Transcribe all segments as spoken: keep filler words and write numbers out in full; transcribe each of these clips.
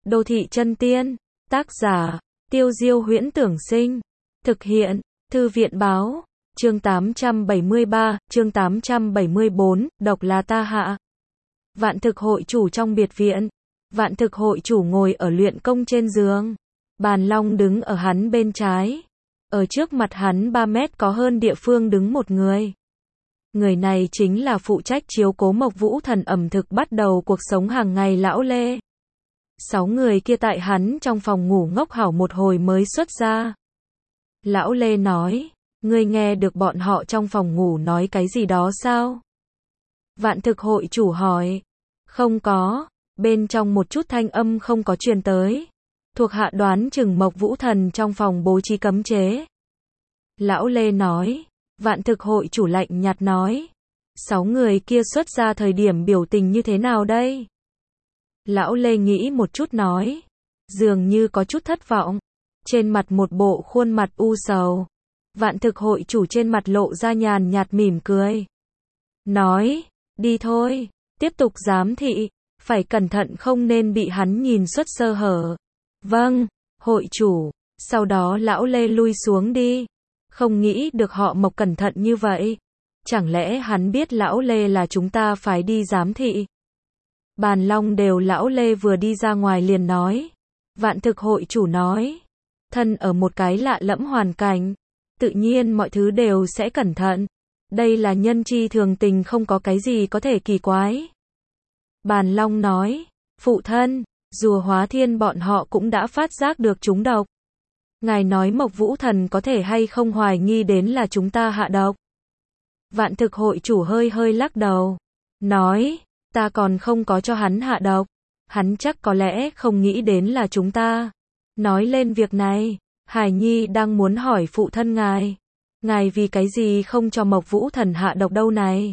Đô thị chân tiên. Tác giả, Tiêu Diêu Huyễn Tưởng Sinh. Thực hiện, Thư viện báo. Chương tám trăm bảy mươi ba, chương tám trăm bảy mươi bốn, độc là ta hạ. Vạn thực hội chủ trong biệt viện. Vạn thực hội chủ ngồi ở luyện công trên giường. Bàn Long đứng ở hắn bên trái. Ở trước mặt hắn ba mét có hơn địa phương đứng một người. Người này chính là phụ trách chiếu cố Mộc Vũ Thần ẩm thực bắt đầu cuộc sống hàng ngày lão Lê. Sáu người kia tại hắn trong phòng ngủ ngốc hảo một hồi mới xuất ra. Lão Lê nói, ngươi nghe được bọn họ trong phòng ngủ nói cái gì đó sao? Vạn thực hội chủ hỏi, không có, bên trong một chút thanh âm không có truyền tới. Thuộc hạ đoán chừng Mộc Vũ Thần trong phòng bố trí cấm chế. Lão Lê nói, vạn thực hội chủ lạnh nhạt nói, sáu người kia xuất ra thời điểm biểu tình như thế nào đây? Lão Lê nghĩ một chút nói, dường như có chút thất vọng, trên mặt một bộ khuôn mặt u sầu. Vạn thực hội chủ trên mặt lộ ra nhàn nhạt mỉm cười. Nói, đi thôi, tiếp tục giám thị, phải cẩn thận không nên bị hắn nhìn xuất sơ hở. Vâng, hội chủ. Sau đó lão Lê lui xuống đi. Không nghĩ được họ Mộc cẩn thận như vậy. Chẳng lẽ hắn biết lão Lê là chúng ta phải đi giám thị? Bàn Long đều lão Lê vừa đi ra ngoài liền nói. Vạn thực hội chủ nói, thân ở một cái lạ lẫm hoàn cảnh, tự nhiên mọi thứ đều sẽ cẩn thận. Đây là nhân chi thường tình, không có cái gì có thể kỳ quái. Bàn Long nói, phụ thân, rùa hóa thiên bọn họ cũng đã phát giác được chúng độc. Ngài nói Mộc Vũ Thần có thể hay không hoài nghi đến là chúng ta hạ độc? Vạn thực hội chủ hơi hơi lắc đầu. Nói, ta còn không có cho hắn hạ độc. Hắn chắc có lẽ không nghĩ đến là chúng ta. Nói lên việc này, Hải Nhi đang muốn hỏi phụ thân ngài. Ngài vì cái gì không cho Mộc Vũ Thần hạ độc đâu này?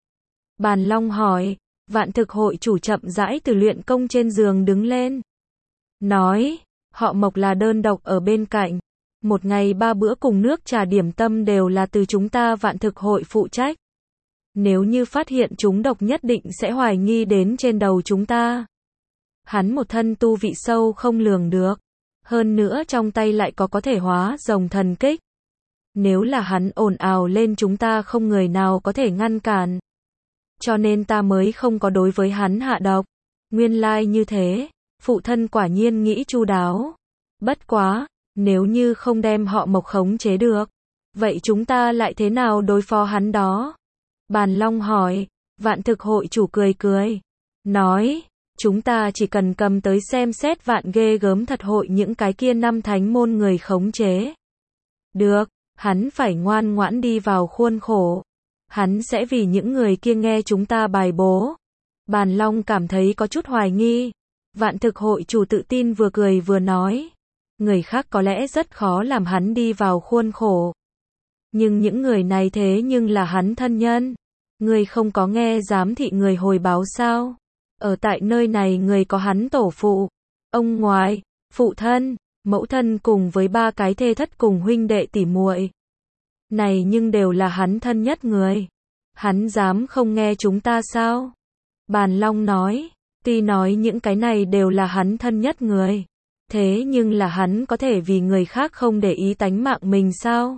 Bàn Long hỏi. Vạn thực hội chủ chậm rãi từ luyện công trên giường đứng lên. Nói, họ Mộc là đơn độc ở bên cạnh. Một ngày ba bữa cùng nước trà điểm tâm đều là từ chúng ta vạn thực hội phụ trách. Nếu như phát hiện chúng độc nhất định sẽ hoài nghi đến trên đầu chúng ta. Hắn một thân tu vị sâu không lường được. Hơn nữa trong tay lại có có thể hóa rồng thần kích. Nếu là hắn ồn ào lên chúng ta không người nào có thể ngăn cản. Cho nên ta mới không có đối với hắn hạ độc. Nguyên lai như thế, phụ thân quả nhiên nghĩ chu đáo. Bất quá, nếu như không đem họ Mộc khống chế được, vậy chúng ta lại thế nào đối phó hắn đó? Bàn Long hỏi. Vạn thực hội chủ cười cười. Nói, chúng ta chỉ cần cầm tới xem xét vạn ghê gớm thật hội những cái kia năm thánh môn người khống chế. Được, hắn phải ngoan ngoãn đi vào khuôn khổ. Hắn sẽ vì những người kia nghe chúng ta bài bố. Bàn Long cảm thấy có chút hoài nghi. Vạn thực hội chủ tự tin vừa cười vừa nói. Người khác có lẽ rất khó làm hắn đi vào khuôn khổ. Nhưng những người này thế nhưng là hắn thân nhân. Người không có nghe giám thị người hồi báo sao? Ở tại nơi này người có hắn tổ phụ, ông ngoại, phụ thân, mẫu thân cùng với ba cái thê thất cùng huynh đệ tỷ muội. Này nhưng đều là hắn thân nhất người. Hắn dám không nghe chúng ta sao? Bàn Long nói, tuy nói những cái này đều là hắn thân nhất người. Thế nhưng là hắn có thể vì người khác không để ý tánh mạng mình sao?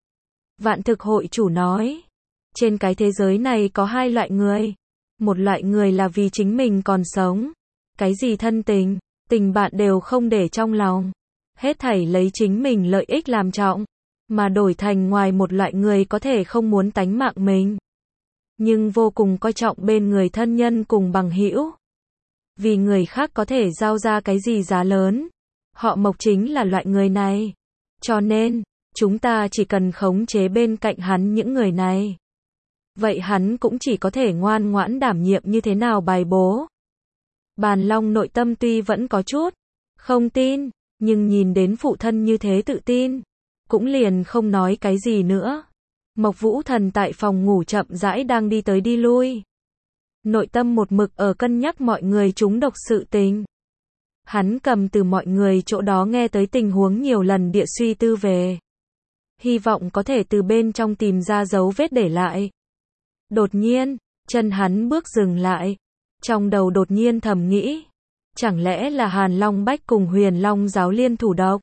Vạn thực hội chủ nói, trên cái thế giới này có hai loại người. Một loại người là vì chính mình còn sống. Cái gì thân tình, tình bạn đều không để trong lòng. Hết thảy lấy chính mình lợi ích làm trọng. Mà đổi thành ngoài một loại người có thể không muốn tánh mạng mình. Nhưng vô cùng coi trọng bên người thân nhân cùng bằng hữu. Vì người khác có thể giao ra cái gì giá lớn. Họ Mộc chính là loại người này. Cho nên, chúng ta chỉ cần khống chế bên cạnh hắn những người này. Vậy hắn cũng chỉ có thể ngoan ngoãn đảm nhiệm như thế nào bài bố. Bàn Long nội tâm tuy vẫn có chút không tin, nhưng nhìn đến phụ thân như thế tự tin, cũng liền không nói cái gì nữa. Mộc Vũ Thần tại phòng ngủ chậm rãi đang đi tới đi lui. Nội tâm một mực ở cân nhắc mọi người trúng độc sự tình. Hắn cầm từ mọi người chỗ đó nghe tới tình huống nhiều lần địa suy tư về. Hy vọng có thể từ bên trong tìm ra dấu vết để lại. Đột nhiên, chân hắn bước dừng lại. Trong đầu đột nhiên thầm nghĩ, Chẳng lẽ là Hàn Long Bách cùng Huyền Long giáo liên thủ độc?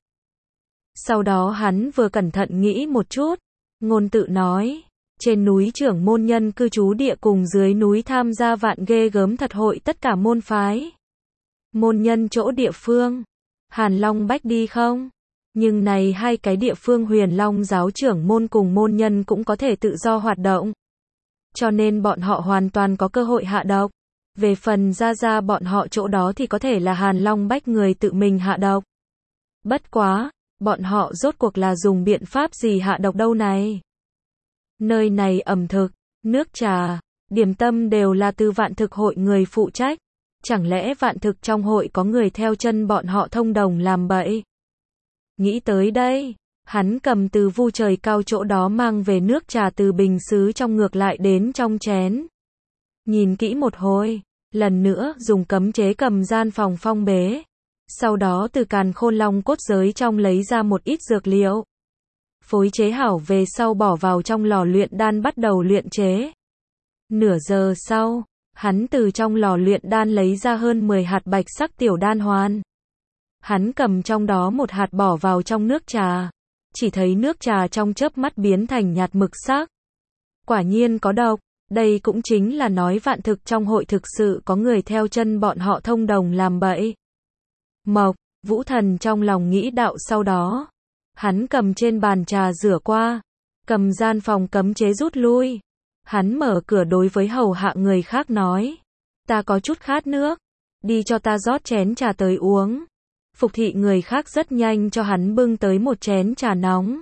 Sau đó hắn vừa cẩn thận nghĩ một chút, ngôn tự nói, trên núi trưởng môn nhân cư trú địa cùng dưới núi tham gia vạn ghê gớm thật hội tất cả môn phái. Môn nhân chỗ địa phương, Hàn Long Bách đi không? Nhưng này hai cái địa phương Huyền Long giáo trưởng môn cùng môn nhân cũng có thể tự do hoạt động. Cho nên bọn họ hoàn toàn có cơ hội hạ độc. Về phần ra ra bọn họ chỗ đó thì có thể là Hàn Long Bách người tự mình hạ độc. Bất quá, bọn họ rốt cuộc là dùng biện pháp gì hạ độc đâu này? Nơi này ẩm thực, nước trà, điểm tâm đều là từ vạn thực hội người phụ trách. Chẳng lẽ vạn thực trong hội có người theo chân bọn họ thông đồng làm bậy? Nghĩ tới đây, hắn cầm từ vu trời cao chỗ đó mang về nước trà từ bình sứ trong ngược lại đến trong chén. Nhìn kỹ một hồi, lần nữa dùng cấm chế cầm gian phòng phong bế. Sau đó từ càn khôn long cốt giới trong lấy ra một ít dược liệu. Phối chế hảo về sau bỏ vào trong lò luyện đan bắt đầu luyện chế. Nửa giờ sau, hắn từ trong lò luyện đan lấy ra hơn mười hạt bạch sắc tiểu đan hoàn. Hắn cầm trong đó một hạt bỏ vào trong nước trà. Chỉ thấy nước trà trong chớp mắt biến thành nhạt mực sắc. Quả nhiên có độc. Đây cũng chính là nói vạn thực trong hội thực sự có người theo chân bọn họ thông đồng làm bậy. Mộc, Vũ Thần trong lòng nghĩ đạo sau đó. Hắn cầm trên bàn trà rửa qua. Cầm gian phòng cấm chế rút lui. Hắn mở cửa đối với hầu hạ người khác nói. Ta có chút khát nước. Đi cho ta rót chén trà tới uống. Phục thị người khác rất nhanh cho hắn bưng tới một chén trà nóng.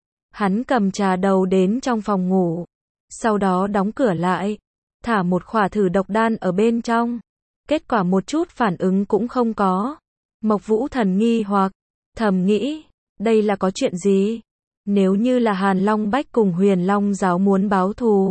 Hắn cầm trà đầu đến trong phòng ngủ. Sau đó đóng cửa lại. Thả một khỏa thử độc đan ở bên trong. Kết quả một chút phản ứng cũng không có. Mộc Vũ Thần nghi hoặc. Thầm nghĩ. Đây là có chuyện gì? Nếu như là Hàn Long Bách cùng Huyền Long giáo muốn báo thù.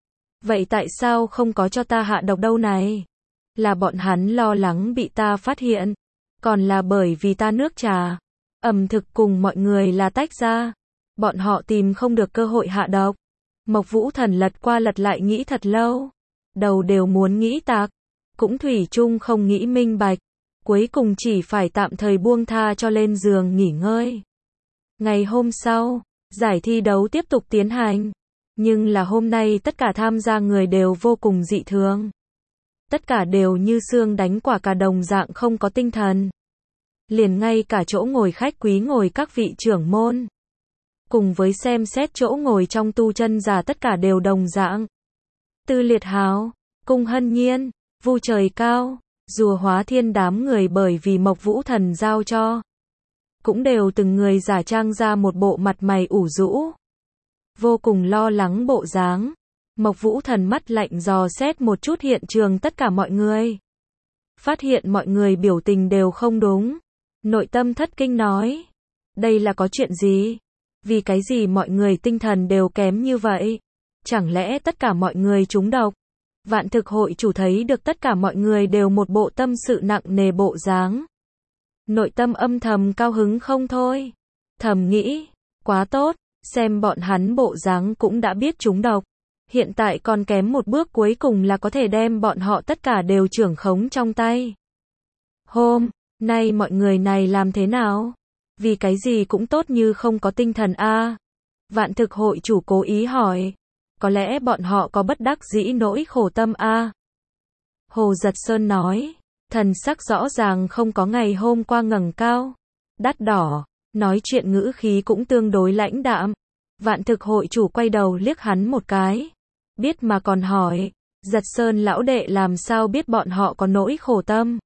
Vậy tại sao không có cho ta hạ độc đâu này? Là bọn hắn lo lắng bị ta phát hiện. Còn là bởi vì ta nước trà. Ẩm thực cùng mọi người là tách ra. Bọn họ tìm không được cơ hội hạ độc. Mộc Vũ Thần lật qua lật lại nghĩ thật lâu. Đầu đều muốn nghĩ tạc. Cũng thủy chung không nghĩ minh bạch. Cuối cùng chỉ phải tạm thời buông tha cho lên giường nghỉ ngơi. Ngày hôm sau, giải thi đấu tiếp tục tiến hành. Nhưng là hôm nay tất cả tham gia người đều vô cùng dị thường. Tất cả đều như xương đánh quả cà đồng dạng không có tinh thần. Liền ngay cả chỗ ngồi khách quý ngồi các vị trưởng môn. Cùng với xem xét chỗ ngồi trong tu chân giả tất cả đều đồng dạng. Tư Liệt Hào, Cung Hân Nhiên, Vu Trời Cao, Rùa Hóa Thiên đám người bởi vì Mộc Vũ Thần giao cho. Cũng đều từng người giả trang ra một bộ mặt mày ủ rũ. Vô cùng lo lắng bộ dáng. Mộc Vũ Thần mắt lạnh dò xét một chút hiện trường tất cả mọi người. Phát hiện mọi người biểu tình đều không đúng. Nội tâm thất kinh nói. Đây là có chuyện gì? Vì cái gì mọi người tinh thần đều kém như vậy? Chẳng lẽ tất cả mọi người trúng độc? Vạn thực hội chủ thấy được tất cả mọi người đều một bộ tâm sự nặng nề bộ dáng. Nội tâm âm thầm cao hứng không thôi. Thầm nghĩ, quá tốt, xem bọn hắn bộ dáng cũng đã biết trúng độc. Hiện tại còn kém một bước cuối cùng là có thể đem bọn họ tất cả đều trưởng khống trong tay. Hôm nay mọi người này làm thế nào? Vì cái gì cũng tốt như không có tinh thần a? À? Vạn thực hội chủ cố ý hỏi. Có lẽ bọn họ có bất đắc dĩ nỗi khổ tâm a? À? Hồ Giật Sơn nói. Thần sắc rõ ràng không có ngày hôm qua ngẩng cao. Đắt đỏ. Nói chuyện ngữ khí cũng tương đối lãnh đạm. Vạn thực hội chủ quay đầu liếc hắn một cái. Biết mà còn hỏi. Giật Sơn lão đệ làm sao biết bọn họ có nỗi khổ tâm?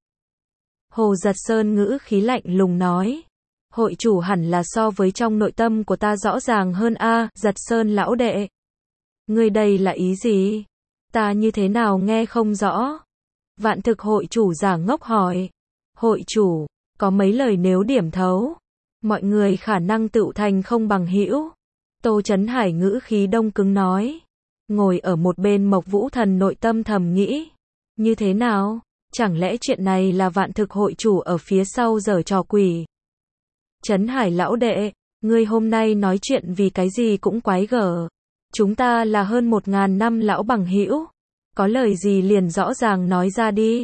Hồ Giật Sơn ngữ khí lạnh lùng nói. Hội chủ hẳn là so với trong nội tâm của ta rõ ràng hơn a, à, Giật Sơn lão đệ. Ngươi đây là ý gì? Ta như thế nào nghe không rõ? Vạn thực hội chủ giả ngốc hỏi. Hội chủ, có mấy lời nếu điểm thấu. Mọi người khả năng tựu thành không bằng hữu. Tô Chấn Hải ngữ khí đông cứng nói. Ngồi ở một bên Mộc Vũ Thần nội tâm thầm nghĩ. Như thế nào? Chẳng lẽ chuyện này là vạn thực hội chủ ở phía sau giở trò quỷ? Chấn Hải lão đệ, ngươi hôm nay nói chuyện vì cái gì cũng quái gở. Chúng ta là hơn một ngàn năm lão bằng hữu. Có lời gì liền rõ ràng nói ra đi.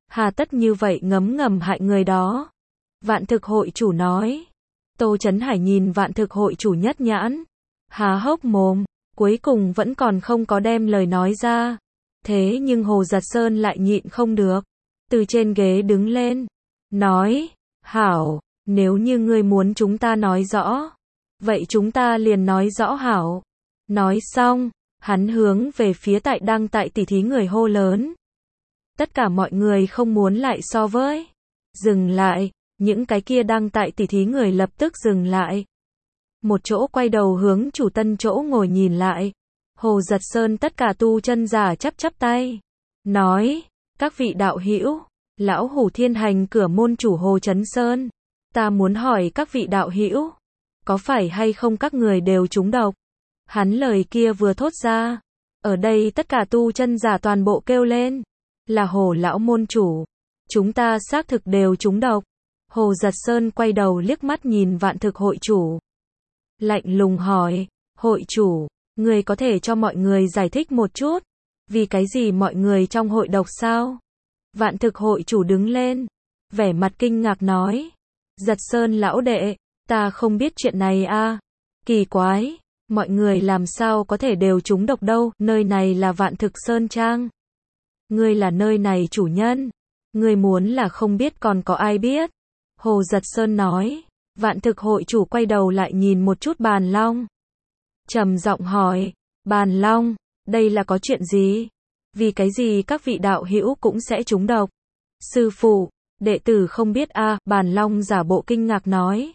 Hà tất như vậy ngấm ngầm hại người đó. Vạn thực hội chủ nói. Tô Chấn Hải nhìn vạn thực hội chủ nhất nhãn. Há hốc mồm, cuối cùng vẫn còn không có đem lời nói ra. Thế nhưng Hồ Giật Sơn lại nhịn không được. Từ trên ghế đứng lên. Nói, hảo, nếu như ngươi muốn chúng ta nói rõ. Vậy chúng ta liền nói rõ hảo. Nói xong, hắn hướng về phía tại đang tại tỉ thí người hô lớn. Tất cả mọi người không muốn lại so với. Dừng lại, những cái kia đang tại tỉ thí người lập tức dừng lại. Một chỗ quay đầu hướng chủ tân chỗ ngồi nhìn lại. Hồ Giật Sơn tất cả tu chân giả chắp chắp tay. Nói, các vị đạo hữu, lão hủ thiên hành cửa môn chủ Hồ Chấn Sơn. Ta muốn hỏi các vị đạo hữu, có phải hay không các người đều trúng độc? Hắn lời kia vừa thốt ra. Ở đây tất cả tu chân giả toàn bộ kêu lên. Là Hồ lão môn chủ. Chúng ta xác thực đều trúng độc. Hồ Giật Sơn quay đầu liếc mắt nhìn vạn thực hội chủ. Lạnh lùng hỏi, hội chủ, người có thể cho mọi người giải thích một chút. Vì cái gì mọi người trong hội độc sao? Vạn thực hội chủ đứng lên. Vẻ mặt kinh ngạc nói. Giật Sơn lão đệ, ta không biết chuyện này a. Kỳ quái, mọi người làm sao có thể đều trúng độc đâu, nơi này là Vạn Thực Sơn Trang. Ngươi là nơi này chủ nhân. Ngươi muốn là không biết còn có ai biết. Hồ Giật Sơn nói. Vạn thực hội chủ quay đầu lại nhìn một chút Bàn Long. Trầm giọng hỏi. Bàn Long, đây là có chuyện gì? Vì cái gì các vị đạo hữu cũng sẽ trúng độc? Sư phụ, đệ tử không biết a. À, Bàn Long giả bộ kinh ngạc nói.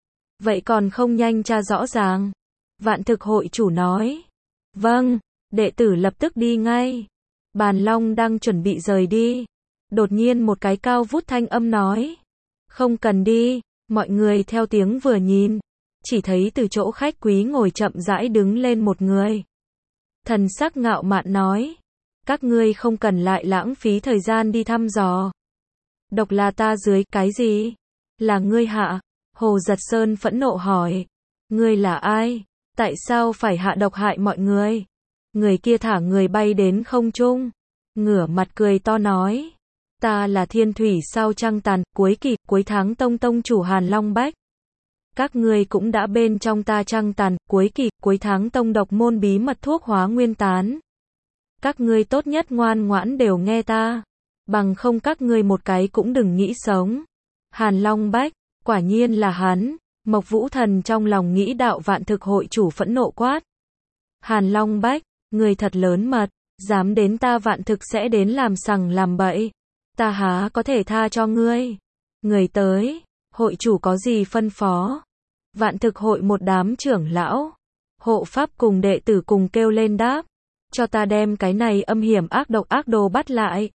Vậy còn không nhanh tra rõ ràng. Vạn thực hội chủ nói. Vâng, đệ tử lập tức đi ngay. Bàn Long đang chuẩn bị rời đi. Đột nhiên một cái cao vút thanh âm nói. Không cần đi, mọi người theo tiếng vừa nhìn. Chỉ thấy từ chỗ khách quý ngồi chậm rãi đứng lên một người. Thần sắc ngạo mạn nói. Các ngươi không cần lại lãng phí thời gian đi thăm dò. Độc là ta dưới cái gì? Là ngươi hạ? Hồ Giật Sơn phẫn nộ hỏi. Ngươi là ai? Tại sao phải hạ độc hại mọi người? Người kia thả người bay đến không trung. Ngửa mặt cười to nói. Ta là Thiên Thủy sao trăng tàn, cuối kỳ, cuối tháng tông tông chủ Hàn Long Bách. Các ngươi cũng đã bên trong ta trăng tàn, cuối kỳ, cuối tháng tông độc môn bí mật thuốc hóa nguyên tán. Các ngươi tốt nhất ngoan ngoãn đều nghe ta. Bằng không các ngươi một cái cũng đừng nghĩ sống. Hàn Long Bách, quả nhiên là hắn. Mộc Vũ Thần trong lòng nghĩ đạo Vạn thực hội chủ phẫn nộ quát. Hàn Long Bách, người thật lớn mật, dám đến ta Vạn thực sẽ đến làm sằng làm bậy. Ta há có thể tha cho ngươi. Người tới, hội chủ có gì phân phó? Vạn thực hội một đám trưởng lão, hộ pháp cùng đệ tử cùng kêu lên đáp. Cho ta đem cái này âm hiểm ác độc ác đồ bắt lại.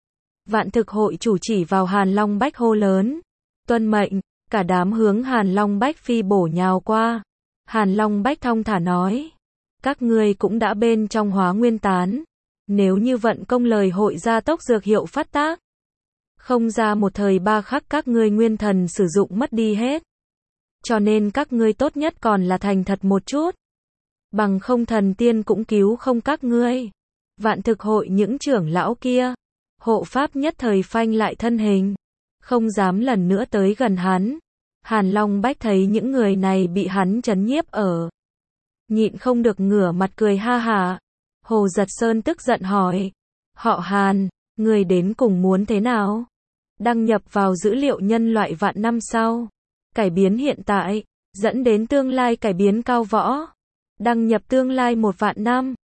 Vạn thực hội chủ chỉ vào Hàn Long Bách hô lớn. Tuân mệnh, cả đám hướng Hàn Long Bách phi bổ nhào qua. Hàn Long Bách thong thả nói. Các ngươi cũng đã bên trong hóa nguyên tán. Nếu như vận công lời hội gia tốc dược hiệu phát tác. Không ra một thời ba khắc các ngươi nguyên thần sử dụng mất đi hết. Cho nên các ngươi tốt nhất còn là thành thật một chút. Bằng không thần tiên cũng cứu không các ngươi. Vạn thực hội những trưởng lão kia. Hộ pháp nhất thời phanh lại thân hình. Không dám lần nữa tới gần hắn. Hàn Long Bách thấy những người này bị hắn trấn nhiếp ở. Nhịn không được ngửa mặt cười ha hả. Hồ Giật Sơn tức giận hỏi. Họ Hàn, người đến cùng muốn thế nào? Đăng nhập vào dữ liệu nhân loại vạn năm sau. Cải biến hiện tại, dẫn đến tương lai cải biến cao võ. Đăng nhập tương lai một vạn năm.